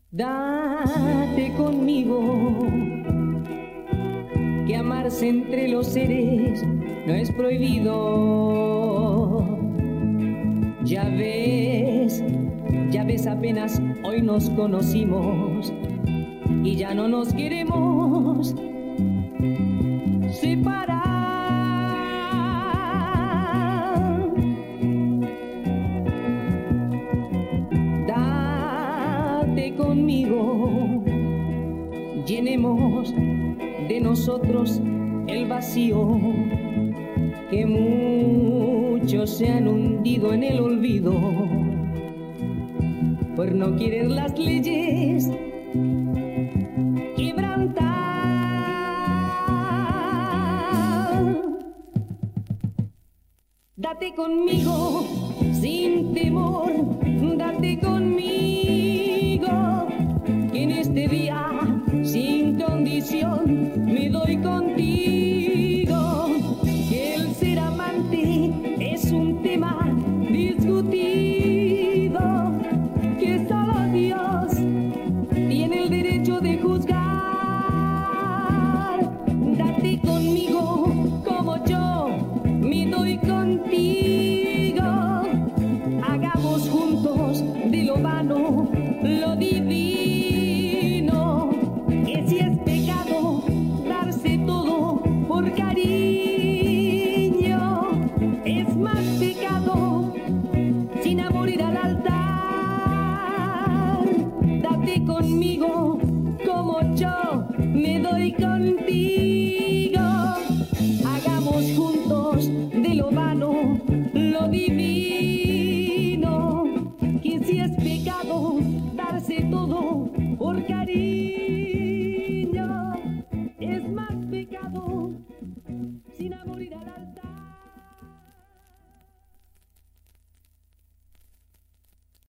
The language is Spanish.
Date conmigo, que amarse entre los seres no es prohibido. Ya ves, apenas hoy nos conocimos y ya no nos queremos separar. Date conmigo, llenemos de nosotros el vacío que muchos se han hundido en el olvido por no querer las leyes quebrantar. Date conmigo sin temor, date conmigo, que en este día sin condición me doy contigo, que el ser amante es un tema discutido, que solo Dios tiene el derecho de juzgar. Date conmigo como yo me doy contigo, hagamos juntos de lo vano lo divino, que si es pecado darse todo por cariño, es más pecado sin amor ir al altar. Date conmigo como yo me doy contigo.